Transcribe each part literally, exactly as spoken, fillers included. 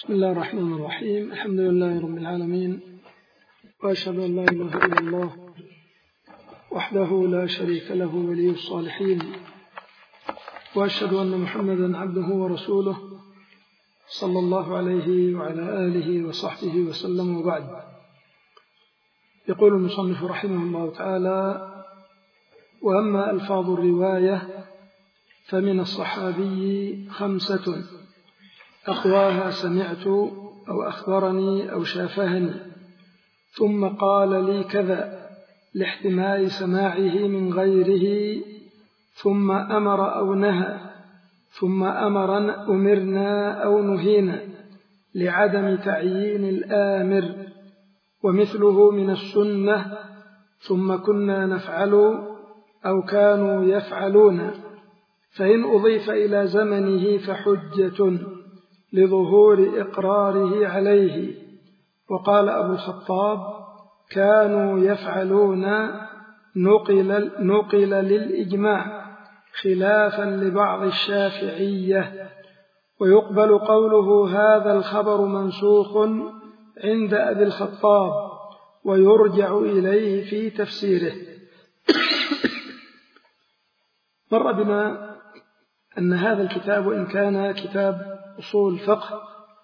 بسم الله الرحمن الرحيم. الحمد لله رب العالمين، وأشهد أن لا إله إلا الله وحده لا شريك له ولي الصالحين، وأشهد أن محمدا عبده ورسوله صلى الله عليه وعلى آله وصحبه وسلم، وبعد. يقول المصنف رحمه الله تعالى: وأما ألفاظ الرواية فمن الصحابي خمسة أقواها سمعت أو أخبرني أو شافهني ثم قال لي كذا لاحتمال سماعه من غيره، ثم أمر أو نهى، ثم أمرنا أمرنا أو نهينا لعدم تعيين الآمر، ومثله من السنة ثم كنا نفعل أو كانوا يفعلون، فإن أضيف إلى زمنه فحجة لظهور إقراره عليه. وقال أبو الخطاب: كانوا يفعلون نقل, نقل للإجماع خلافا لبعض الشافعية، ويقبل قوله هذا الخبر منسوخ عند أبي الخطاب ويرجع إليه في تفسيره. مر بنا أن هذا الكتاب وإن كان كتاب أصول فقه،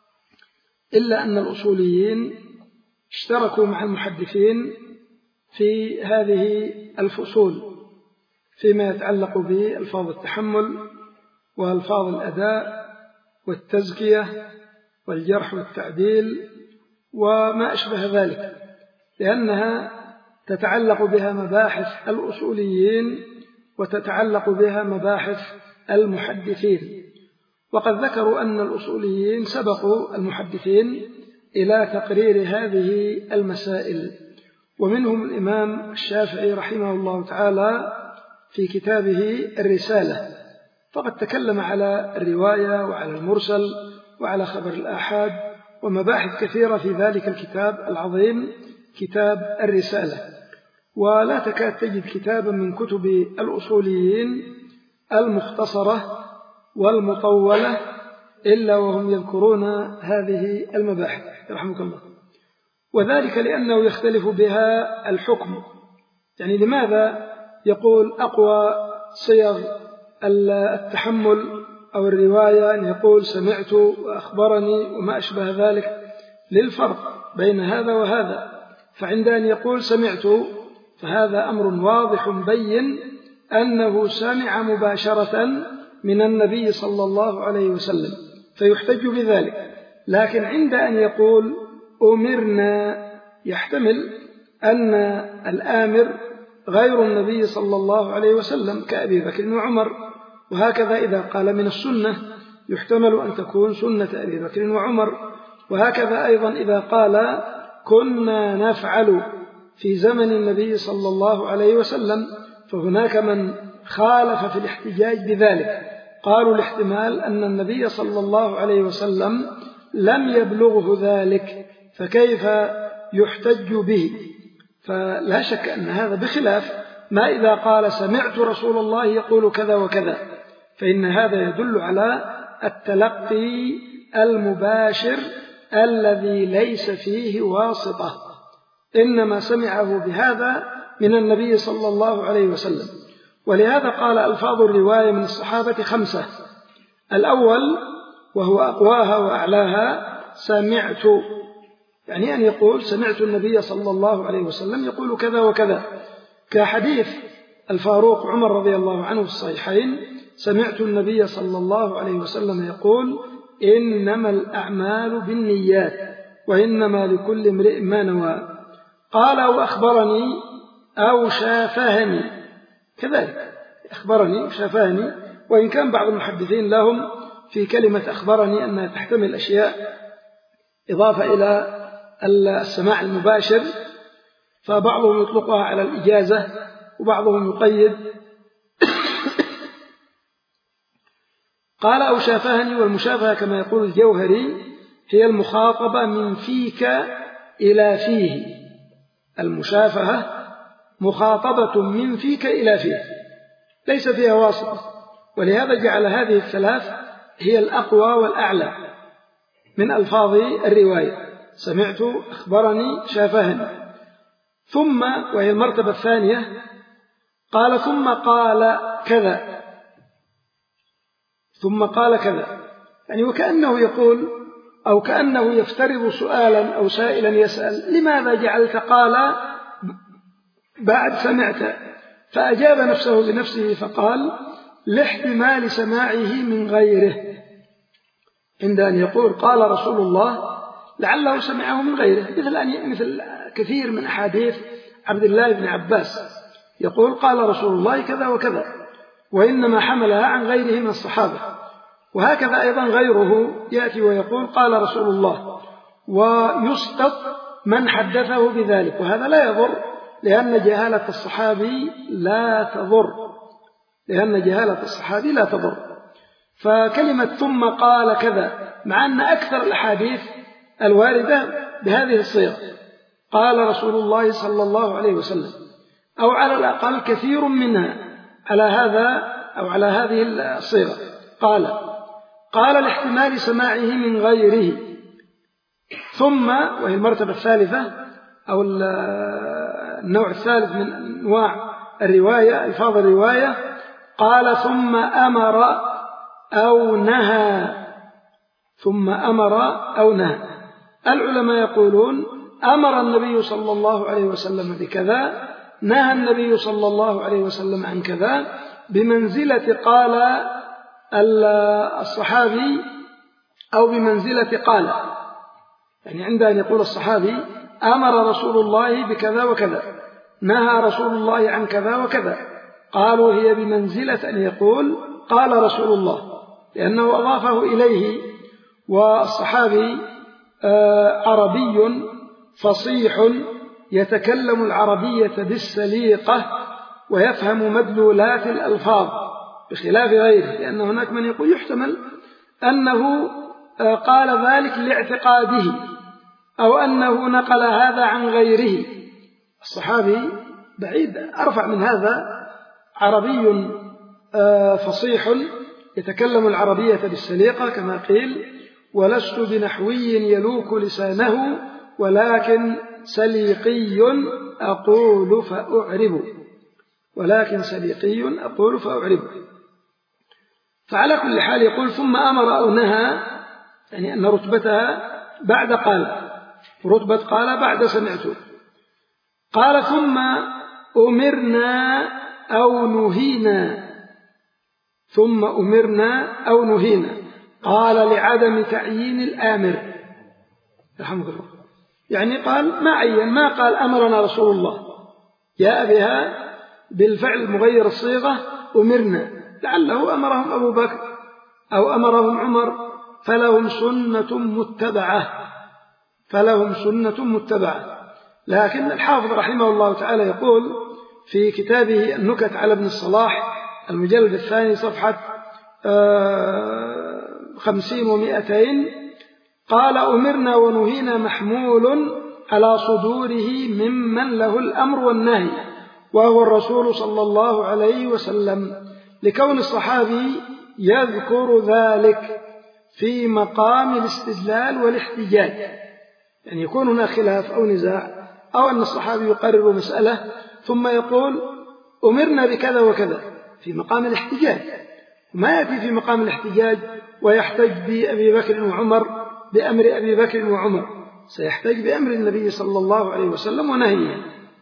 إلا أن الأصوليين اشتركوا مع المحدثين في هذه الفصول فيما يتعلق بألفاظ التحمل وألفاظ الأداء والتزكية والجرح والتعديل وما أشبه ذلك، لأنها تتعلق بها مباحث الأصوليين وتتعلق بها مباحث المحدثين. وقد ذكروا أن الأصوليين سبقوا المحدثين إلى تقرير هذه المسائل، ومنهم الإمام الشافعي رحمه الله تعالى في كتابه الرسالة، فقد تكلم على الرواية وعلى المرسل وعلى خبر الآحاد ومباحث كثيرة في ذلك الكتاب العظيم كتاب الرسالة. ولا تكاد تجد كتابا من كتب الأصوليين المختصرة والمطولة إلا وهم يذكرون هذه المباحث رحمك الله، وذلك لأنه يختلف بها الحكم. يعني لماذا يقول أقوى صيغ التحمل أو الرواية أن يقول سمعت وأخبرني وما أشبه ذلك؟ للفرق بين هذا وهذا. فعند أن يقول سمعت فهذا أمر واضح بين أنه سمع مباشرة من النبي صلى الله عليه وسلم فيحتج بذلك. لكن عند أن يقول أمرنا يحتمل أن الآمر غير النبي صلى الله عليه وسلم كأبي بكر وعمر، وهكذا إذا قال من السنة يحتمل أن تكون سنة أبي بكر وعمر، وهكذا أيضا إذا قال كنا نفعل في زمن النبي صلى الله عليه وسلم، فهناك من خالف في الاحتجاج بذلك، قالوا الاحتمال أن النبي صلى الله عليه وسلم لم يبلغه ذلك فكيف يحتج به؟ فلا شك أن هذا بخلاف ما إذا قال سمعت رسول الله يقول كذا وكذا، فإن هذا يدل على التلقي المباشر الذي ليس فيه واسطة، إنما سمعه بهذا من النبي صلى الله عليه وسلم. ولهذا قال ألفاظ الرواية من الصحابة خمسة: الأول وهو أقواها وأعلاها سمعت، يعني أن يقول سمعت النبي صلى الله عليه وسلم يقول كذا وكذا، كحديث الفاروق عمر رضي الله عنه في الصحيحين: سمعت النبي صلى الله عليه وسلم يقول إنما الأعمال بالنيات وإنما لكل امرئ ما نوى. قال وأخبرني أو شافهني، كذلك أخبرني وشافهني، وإن كان بعض المحدثين لهم في كلمة أخبرني أنها تحتمل أشياء إضافة إلى السماع المباشر، فبعضهم يطلقها على الإجازة وبعضهم يقيد. قال أو شافهني، والمشافهة كما يقول الجوهري هي المخاطبة من فيك إلى فيه، المشافهة مخاطبة من فيك إلى فيه ليس فيها واسطة، ولهذا جعل هذه الثلاث هي الأقوى والأعلى. من ألفاظ الرواية، سمعت، أخبرني، شافهني. ثم، وهي المرتبة الثانية، قال ثم قال كذا، ثم قال كذا، يعني وكأنه يقول أو كأنه يفترض سؤالا أو سائلا يسأل لماذا جعلت قال بعد سمعت، فأجاب نفسه بنفسه فقال لاحتمال سماعه من غيره، عند أن يقول قال رسول الله لعله سمعه من غيره، مثل أن مثل كثير من أحاديث عبد الله بن عباس يقول قال رسول الله كذا وكذا، وإنما حملها عن غيره من الصحابة. وهكذا أيضا غيره يأتي ويقول قال رسول الله، ويسقط من حدثه بذلك، وهذا لا يضر، لأن جهالة الصحابي لا تضر، لأن جهالة الصحابي لا تضر. فكلمة ثم قال كذا، مع أن أكثر الأحاديث الواردة بهذه الصيغة قال رسول الله صلى الله عليه وسلم، أو على الأقل كثير منها على هذا أو على هذه الصيغة، قال قال لاحتمال سماعه من غيره. ثم، وهي المرتبة الثالثة أو النوع الثالث من أنواع الرواية، ألفاظ الرواية، قال ثم أمر أو نهى، ثم أمر أو نهى. العلماء يقولون أمر النبي صلى الله عليه وسلم بكذا، نهى النبي صلى الله عليه وسلم عن كذا، بمنزلة قال الصحابي أو بمنزلة قال، يعني عند أن يقول الصحابي أمر رسول الله بكذا وكذا، نهى رسول الله عن كذا وكذا، قالوا هي بمنزلة أن يقول قال رسول الله، لأنه أضافه إليه. والصحابي عربي فصيح يتكلم العربية بالسليقة ويفهم مدلولات الألفاظ بخلاف غيره، لأن هناك من يقول يحتمل أنه قال ذلك لاعتقاده أو أنه نقل هذا عن غيره. الصحابي بعيد أرفع من هذا، عربي فصيح يتكلم العربية بالسليقة كما قيل، ولست بنحوي يلوك لسانه ولكن سليقي أقول فأعرب، ولكن سليقي أقول فأعرب. فعلى كل حال يقول ثم أمر أو نهى، يعني أن رتبتها بعد قال، رتبة قال بعد سمعت. قال ثم أمرنا أو نهينا، ثم أمرنا أو نهينا، قال لعدم تعيين الآمر رحمه الله، يعني قال ما عين، ما قال أمرنا رسول الله، جاء بها بالفعل مغير الصيغة أمرنا، لعله أمرهم أبو بكر أو أمرهم عمر، فلهم سنة متبعة، فلهم سنة متبعة. لكن الحافظ رحمه الله تعالى يقول في كتابه النكت على ابن الصلاح المجلد الثاني صفحة خمسين ومئتين، قال أمرنا ونهينا محمول على صدوره ممن له الأمر والنهي، وهو الرسول صلى الله عليه وسلم، لكون الصحابي يذكر ذلك في مقام الاستدلال والاحتجاج، يعني يكون هناك خلاف أو نزاع، أو أن الصحابي يقرر مسألة ثم يقول أمرنا بكذا وكذا في مقام الاحتجاج، ما يأتي في مقام الاحتجاج ويحتج بأبي بكر وعمر بأمر أبي بكر وعمر، سيحتج بأمر النبي صلى الله عليه وسلم ونهيه.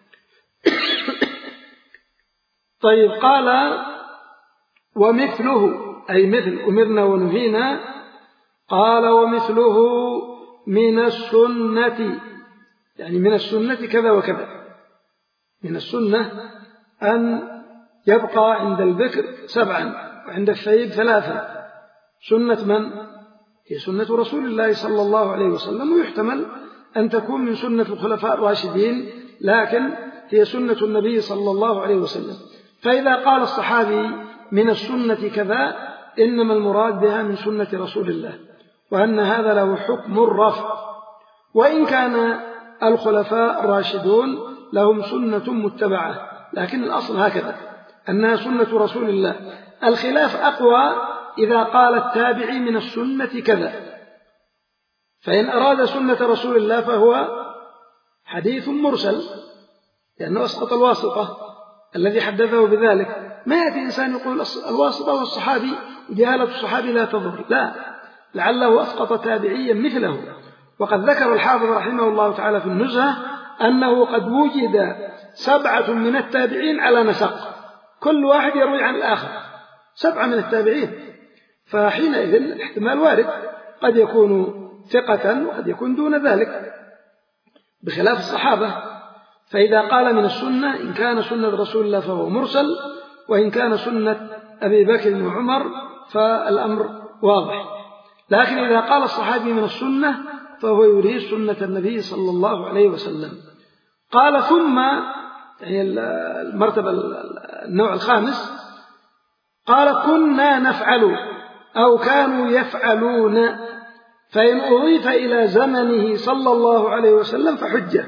طيب، قال ومثله، أي مثل أمرنا ونهينا، قال ومثله من السنة، يعني من السنة كذا وكذا، من السنة أن يبقى عند البكر سبعا وعند الثيب ثلاثة. سنة من؟ هي سنة رسول الله صلى الله عليه وسلم، ويحتمل أن تكون من سنة الخلفاء الراشدين، لكن هي سنة النبي صلى الله عليه وسلم. فإذا قال الصحابي من السنة كذا، إنما المراد بها من سنة رسول الله، وأن هذا له حكم الرفع، وإن كان الخلفاء الراشدون لهم سنة متبعة، لكن الأصل هكذا أنها سنة رسول الله. الخلاف أقوى إذا قال التابعي من السنة كذا، فإن أراد سنة رسول الله فهو حديث مرسل، لأنه أسقط الواسطة الذي حدثه بذلك. ما يأتي إنسان يقول الواسطة والصحابي وجهالة الصحابي لا تضر، لا، لعله أسقط تابعيا مثله. وقد ذكر الحافظ رحمه الله تعالى في النزهة أنه قد وجد سبعة من التابعين على نسق، كل واحد يروي عن الآخر، سبعة من التابعين. فحينئذ الاحتمال وارد، قد يكون ثقة وقد يكون دون ذلك، بخلاف الصحابة. فإذا قال من السنة، إن كان سنة رسول الله فهو مرسل، وإن كان سنة أبي بكر وعمر فالأمر واضح. لكن إذا قال الصحابي من السنة فهو يريد سنة النبي صلى الله عليه وسلم. قال ثم، يعني المرتبة النوع الخامس، قال كنا نفعل أو كانوا يفعلون، فإن أضيف إلى زمنه صلى الله عليه وسلم فحجة.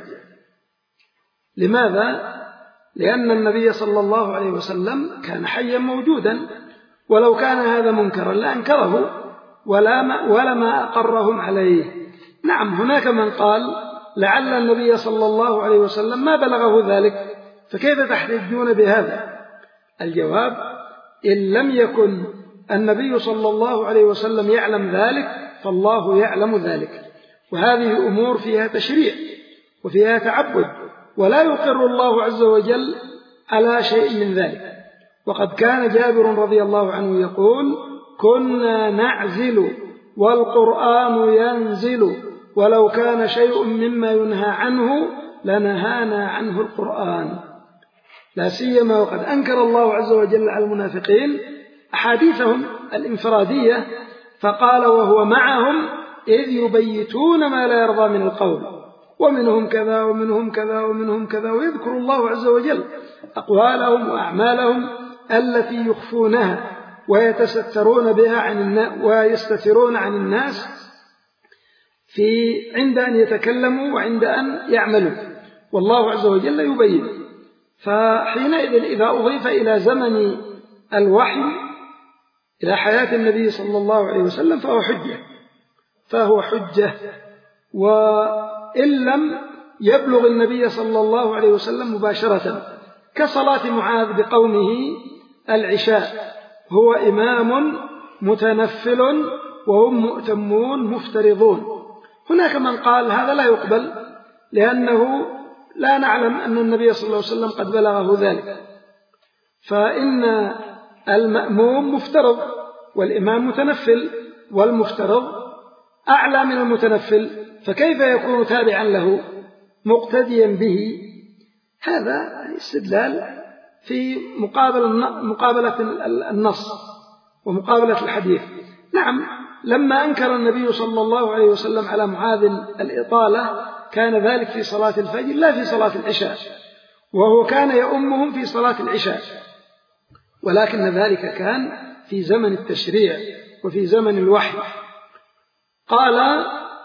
لماذا؟ لأن النبي صلى الله عليه وسلم كان حيا موجودا، ولو كان هذا منكرا لأنكره ولما أقرهم عليه. نعم، هناك من قال لعل النبي صلى الله عليه وسلم ما بلغه ذلك، فكيف تحتجون بهذا؟ الجواب: إن لم يكن النبي صلى الله عليه وسلم يعلم ذلك فالله يعلم ذلك، وهذه أمور فيها تشريع وفيها تعبد، ولا يقر الله عز وجل على شيء من ذلك. وقد كان جابر رضي الله عنه يقول: كنا نعزل والقرآن ينزل، ولو كان شيء مما ينهى عنه لنهانا عنه القرآن. لا سيما وقد أنكر الله عز وجل على المنافقين أحاديثهم الانفرادية، فقال: وهو معهم إذ يبيتون ما لا يرضى من القول، ومنهم كذا ومنهم كذا ومنهم كذا، ويذكر الله عز وجل أقوالهم وأعمالهم التي يخفونها ويتسترون بها عن الناس ويستترون عن الناس في عند أن يتكلموا وعند أن يعملوا، والله عز وجل يبين. فحينئذ إذا أضيف إلى زمن الوحي إلى حياة النبي صلى الله عليه وسلم فهو حجة فهو حجة وإن لم يبلغ النبي صلى الله عليه وسلم مباشرة، كصلاة معاذ بقومه العشاء، هو إمام متنفل وهم مؤتمون مفترضون. هناك من قال هذا لا يقبل، لأنه لا نعلم أن النبي صلى الله عليه وسلم قد بلغه ذلك، فإن المأموم مفترض والإمام متنفل، والمفترض أعلى من المتنفل، فكيف يكون تابعا له مقتديا به؟ هذا استدلال في مقابلة النص ومقابلة الحديث. نعم، لما أنكر النبي صلى الله عليه وسلم على معاذ الإطالة كان ذلك في صلاة الفجر لا في صلاة العشاء، وهو كان يؤمهم في صلاة العشاء، ولكن ذلك كان في زمن التشريع وفي زمن الوحي. قال: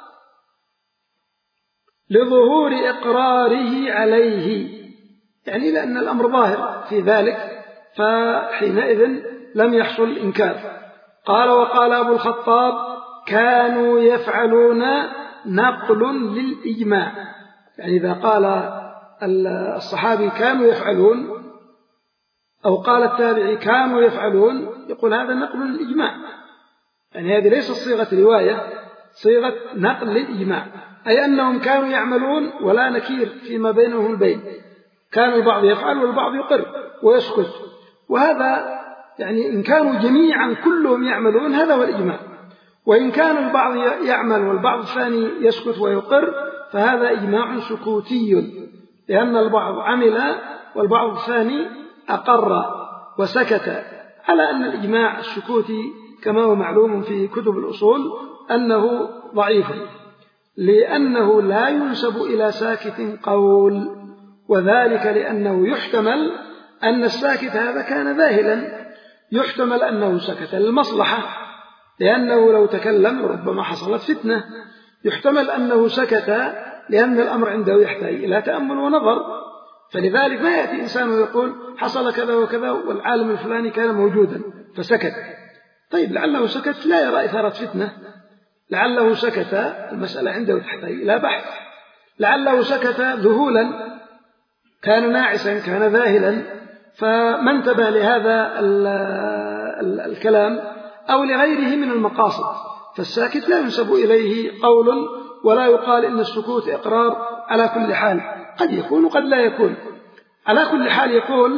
لظهور إقراره عليه، يعني لأن الأمر ظاهر في ذلك، فحينئذ لم يحصل إنكار. قال: وقال أبو الخطاب: كانوا يفعلون نقل للإجماع، يعني إذا قال الصحابي كانوا يفعلون أو قال التابعي كانوا يفعلون، يقول هذا نقل للإجماع، يعني هذه ليست صيغة رواية، صيغة نقل للإجماع، أي أنهم كانوا يعملون ولا نكير فيما بينهم البين، كان البعض يفعل والبعض يقر ويسكت، وهذا يعني إن كانوا جميعا كلهم يعملون هذا هو الإجماع، وإن كان البعض يعمل والبعض الثاني يسكت ويقر فهذا إجماع سكوتي، لأن البعض عمل والبعض الثاني أقر وسكت، على أن الإجماع السكوتي كما هو معلوم في كتب الأصول أنه ضعيف، لأنه لا ينسب إلى ساكت قول، وذلك لأنه يحتمل أن الساكت هذا كان ذاهلا، يحتمل أنه سكت للمصلحة لأنه لو تكلم ربما حصلت فتنة، يحتمل أنه سكت لأن الأمر عنده يحتاج إلى تأمل ونظر، فلذلك ما يأتي إنسان ويقول حصل كذا وكذا والعالم الفلاني كان موجودا فسكت. طيب لعله سكت لا يرى إثارة فتنة، لعله سكت، المسألة عنده تحتاج إلى بحث، لعله سكت ذهولا، كان ناعسا، كان ذاهلا، فما انتبه لهذا ال ال الكلام أو لغيره من المقاصد، فالساكت لا ينسب إليه قول ولا يقال إن السكوت إقرار على كل حال، قد يكون وقد لا يكون. على كل حال يقول: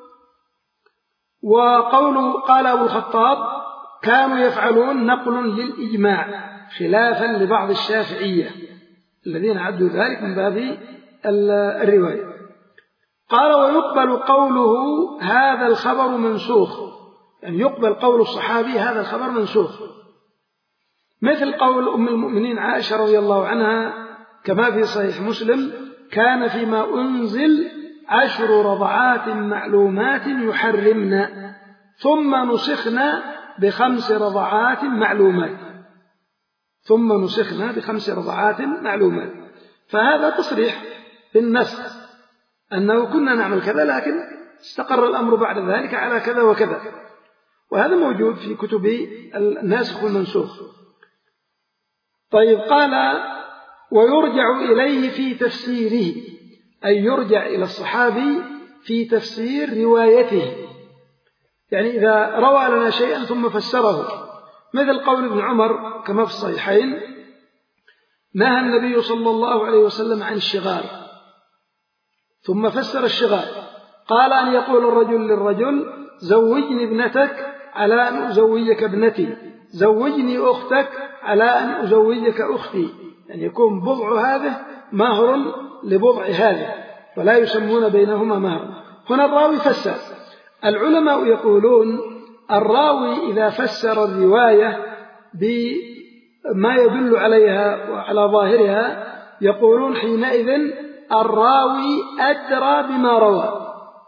وقول قال أبو الخطاب: كانوا يفعلون نقل للإجماع خلافا لبعض الشافعية الذين عدوا ذلك من باب الرواية. قال: ويقبل قوله هذا الخبر منسوخ، يعني يقبل قول الصحابي هذا الخبر منسوخ، مثل قول أم المؤمنين عائشة رضي الله عنها كما في صحيح مسلم: كان فيما أنزل عشر رضعات معلومات يحرمن ثم نسخنا بخمس رضعات معلومات ثم نسخنا بخمس رضعات معلومات فهذا تصريح بالنسخ أنه كنا نعمل كذا، لكن استقر الأمر بعد ذلك على كذا وكذا، وهذا موجود في كتب الناسخ والمنسوخ. طيب، قال: ويرجع إليه في تفسيره، أي يرجع إلى الصحابي في تفسير روايته، يعني إذا روى لنا شيئا ثم فسره، مثل قول ابن عمر كما في الصحيحين: نهى النبي صلى الله عليه وسلم عن الشغار، ثم فسر الشغار، قال: أن يقول الرجل للرجل: زوجني ابنتك على أن أزوجك ابنتي، زوجني أختك على أن أزوجك أختي، يعني يكون بضع هذا مهر لبضع هذا، ولا يسمون بينهما مهر. هنا الراوي فسر. العلماء يقولون: الراوي إذا فسر الرواية بما يدل عليها وعلى ظاهرها، يقولون حينئذ الراوي أدرى بما روى.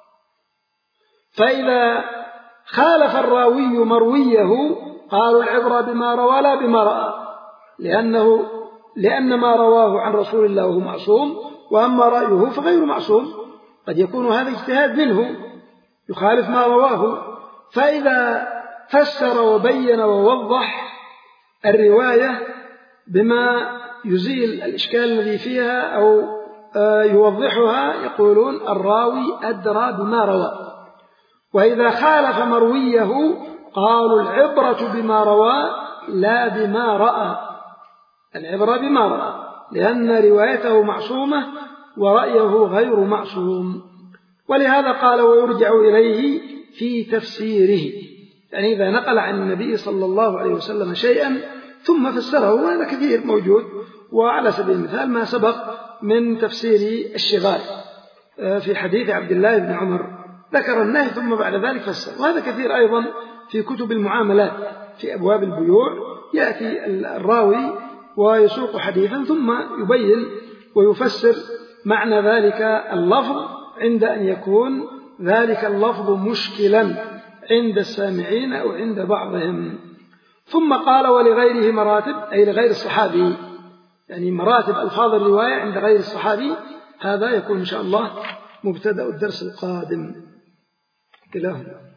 فإذا خالف الراوي مرويه قالوا العبرة بما روى لا بما رأى، لأنه لأن ما رواه عن رسول الله وهو معصوم، وأما رأيه فغير معصوم، قد يكون هذا اجتهاد منه يخالف ما رواه. فإذا فسر وبين ووضح الرواية بما يزيل الإشكال الذي فيها أو يوضحها، يقولون الراوي أدرى بما روى. وإذا خالف مرويه قالوا العبرة بما روى لا بما رأى، العبرة بما رأى، لأن روايته معصومة ورأيه غير معصوم. ولهذا قال: ويرجع إليه في تفسيره، يعني إذا نقل عن النبي صلى الله عليه وسلم شيئا ثم فسره، وهذا كثير موجود. وعلى سبيل المثال ما سبق من تفسير الشغار في حديث عبد الله بن عمر، ذكر النهي ثم بعد ذلك فسر، وهذا كثير أيضا في كتب المعاملات في أبواب البيوع، يأتي الراوي ويسوق حديثا ثم يبين ويفسر معنى ذلك اللفظ عند أن يكون ذلك اللفظ مشكلا عند السامعين أو عند بعضهم. ثم قال: ولغيره مراتب، أي لغير الصحابي، يعني مراتب ألفاظ الرواية عند غير الصحابي. هذا يكون إن شاء الله مبتدأ الدرس القادم. كلاهما.